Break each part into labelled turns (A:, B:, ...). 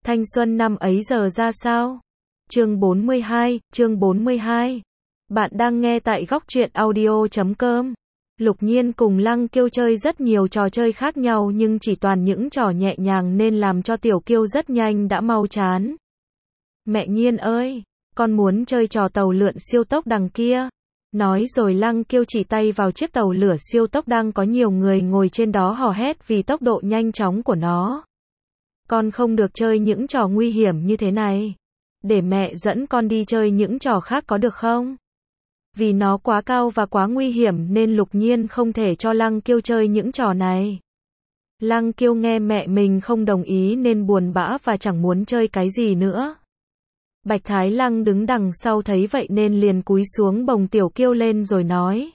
A: Thanh xuân năm ấy giờ ra sao? Chương 42. Bạn đang nghe tại góc truyện audio.com. Lục Nhiên cùng Lăng Kiêu chơi rất nhiều trò chơi khác nhau nhưng chỉ toàn những trò nhẹ nhàng nên làm cho Tiểu Kiêu rất nhanh đã mau chán. Mẹ Nhiên ơi, con muốn chơi trò tàu lượn siêu tốc đằng kia. Nói rồi Lăng Kiêu chỉ tay vào chiếc tàu lửa siêu tốc đang có nhiều người ngồi trên đó hò hét vì tốc độ nhanh chóng của nó. Con không được chơi những trò nguy hiểm như thế này. Để mẹ dẫn con đi chơi những trò khác có được không? Vì nó quá cao và quá nguy hiểm nên Lục Nhiên không thể cho Lăng Kiêu chơi những trò này. Lăng Kiêu nghe mẹ mình không đồng ý nên buồn bã và chẳng muốn chơi cái gì nữa. Bạch Thái Lăng đứng đằng sau thấy vậy nên liền cúi xuống bồng Tiểu Kiêu lên rồi nói: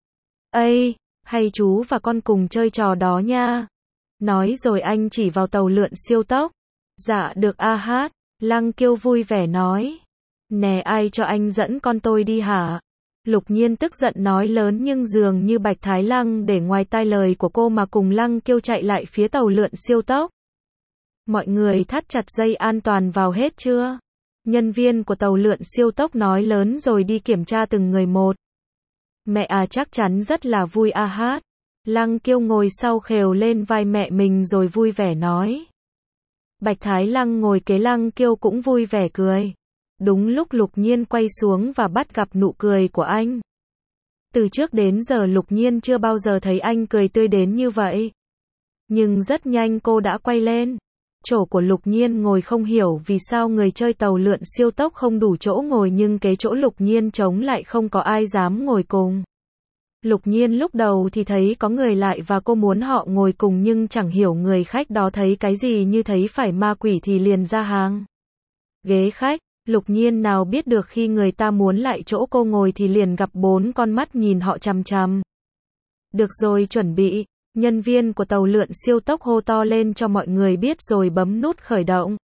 A: "Ây, hay chú và con cùng chơi trò đó nha." Nói rồi anh chỉ vào tàu lượn siêu tốc. "Dạ được a hát." Lăng Kiêu vui vẻ nói. "Nè, ai cho anh dẫn con tôi đi hả?" Lục Nhiên tức giận nói lớn nhưng dường như Bạch Thái Lăng để ngoài tai lời của cô mà cùng Lăng Kiêu chạy lại phía tàu lượn siêu tốc. "Mọi người thắt chặt dây an toàn vào hết chưa?" Nhân viên của tàu lượn siêu tốc nói lớn rồi đi kiểm tra từng người một. "Mẹ à, chắc chắn rất là vui a hát." Lăng Kiêu ngồi sau khều lên vai mẹ mình rồi vui vẻ nói. Bạch Thái Lăng ngồi kế Lăng Kiêu cũng vui vẻ cười. Đúng lúc Lục Nhiên quay xuống và bắt gặp nụ cười của anh. Từ trước đến giờ Lục Nhiên chưa bao giờ thấy anh cười tươi đến như vậy. Nhưng rất nhanh cô đã quay lên. Chỗ của Lục Nhiên ngồi không hiểu vì sao người chơi tàu lượn siêu tốc không đủ chỗ ngồi nhưng kế chỗ Lục Nhiên trống lại không có ai dám ngồi cùng. Lục Nhiên lúc đầu thì thấy có người lại và cô muốn họ ngồi cùng nhưng chẳng hiểu người khách đó thấy cái gì như thấy phải ma quỷ thì liền ra hàng ghế khách. Lục Nhiên nào biết được khi người ta muốn lại chỗ cô ngồi thì liền gặp 4 con mắt nhìn họ chằm chằm. "Được rồi, chuẩn bị." Nhân viên của tàu lượn siêu tốc hô to lên cho mọi người biết rồi bấm nút khởi động.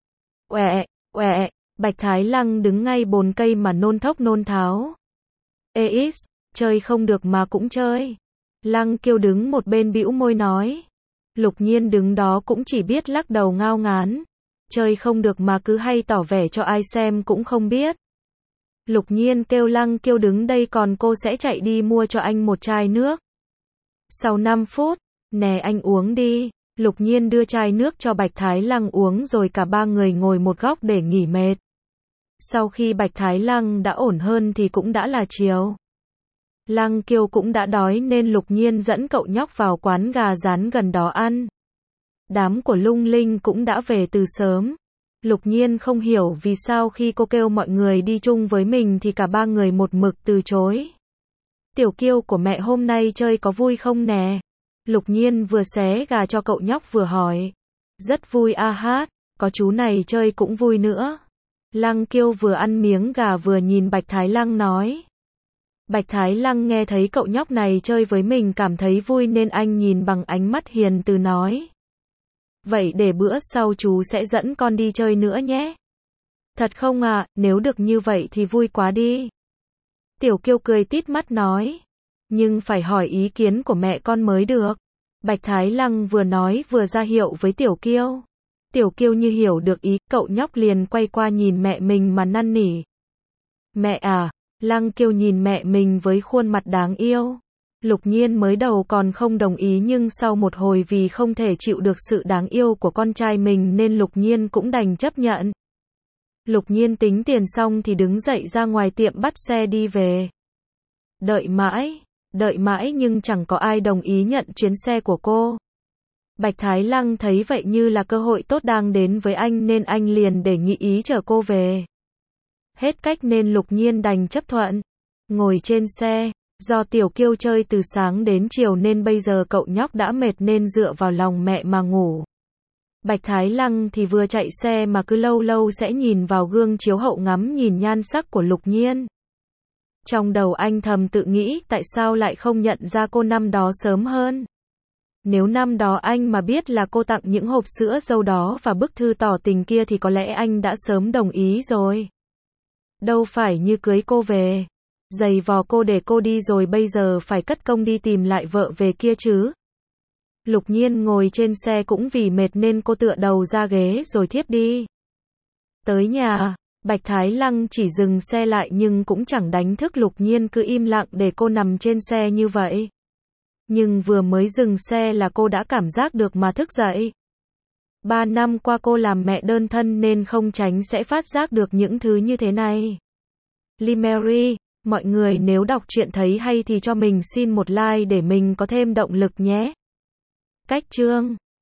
A: Oẹ, Bạch Thái Lăng đứng ngay bồn cây mà nôn thốc nôn tháo. "Ê, chơi không được mà cũng chơi." Lăng Kiêu đứng một bên bĩu môi nói. Lục Nhiên đứng đó cũng chỉ biết lắc đầu ngao ngán. Chơi không được mà cứ hay tỏ vẻ cho ai xem cũng không biết. Lục Nhiên kêu Lăng Kiêu đứng đây còn cô sẽ chạy đi mua cho anh một chai nước. Sau 5 phút, "Nè anh uống đi." Lục Nhiên đưa chai nước cho Bạch Thái Lăng uống rồi cả ba người ngồi một góc để nghỉ mệt. Sau khi Bạch Thái Lăng đã ổn hơn thì cũng đã là chiều. Lăng Kiêu cũng đã đói nên Lục Nhiên dẫn cậu nhóc vào quán gà rán gần đó ăn. Đám của Lung Linh cũng đã về từ sớm. Lục Nhiên không hiểu vì sao khi cô kêu mọi người đi chung với mình thì cả ba người một mực từ chối. "Tiểu Kiêu của mẹ hôm nay chơi có vui không nè?" Lục Nhiên vừa xé gà cho cậu nhóc vừa hỏi. "Rất vui a hát, có chú này chơi cũng vui nữa." Lăng Kiêu vừa ăn miếng gà vừa nhìn Bạch Thái Lăng nói. Bạch Thái Lăng nghe thấy cậu nhóc này chơi với mình cảm thấy vui nên anh nhìn bằng ánh mắt hiền từ nói. "Vậy để bữa sau chú sẽ dẫn con đi chơi nữa nhé." "Thật không ạ, nếu được như vậy thì vui quá đi." Tiểu Kiêu cười tít mắt nói. "Nhưng phải hỏi ý kiến của mẹ con mới được." Bạch Thái Lăng vừa nói vừa ra hiệu với Tiểu Kiêu. Tiểu Kiêu như hiểu được ý, cậu nhóc liền quay qua nhìn mẹ mình mà năn nỉ. "Mẹ à." Lăng Kiêu nhìn mẹ mình với khuôn mặt đáng yêu. Lục Nhiên mới đầu còn không đồng ý nhưng sau một hồi vì không thể chịu được sự đáng yêu của con trai mình nên Lục Nhiên cũng đành chấp nhận. Lục Nhiên tính tiền xong thì đứng dậy ra ngoài tiệm bắt xe đi về. Đợi mãi nhưng chẳng có ai đồng ý nhận chuyến xe của cô. Bạch Thái Lăng thấy vậy như là cơ hội tốt đang đến với anh nên anh liền đề nghị ý chở cô về. Hết cách nên Lục Nhiên đành chấp thuận. Ngồi trên xe, do Tiểu Kiêu chơi từ sáng đến chiều nên bây giờ cậu nhóc đã mệt nên dựa vào lòng mẹ mà ngủ. Bạch Thái Lăng thì vừa chạy xe mà cứ lâu lâu sẽ nhìn vào gương chiếu hậu ngắm nhìn nhan sắc của Lục Nhiên. Trong đầu anh thầm tự nghĩ tại sao lại không nhận ra cô năm đó sớm hơn. Nếu năm đó anh mà biết là cô tặng những hộp sữa dâu đó và bức thư tỏ tình kia thì có lẽ anh đã sớm đồng ý rồi. Đâu phải như cưới cô về, giày vò cô để cô đi rồi bây giờ phải cất công đi tìm lại vợ về kia chứ. Lục Nhiên ngồi trên xe cũng vì mệt nên cô tựa đầu ra ghế rồi thiếp đi. Tới nhà, Bạch Thái Lăng chỉ dừng xe lại nhưng cũng chẳng đánh thức Lục Nhiên, cứ im lặng để cô nằm trên xe như vậy. Nhưng vừa mới dừng xe là cô đã cảm giác được mà thức dậy. 3 năm qua cô làm mẹ đơn thân nên không tránh sẽ phát giác được những thứ như thế này. Limeri, mọi người nếu đọc truyện thấy hay thì cho mình xin một like để mình có thêm động lực nhé. Cách chương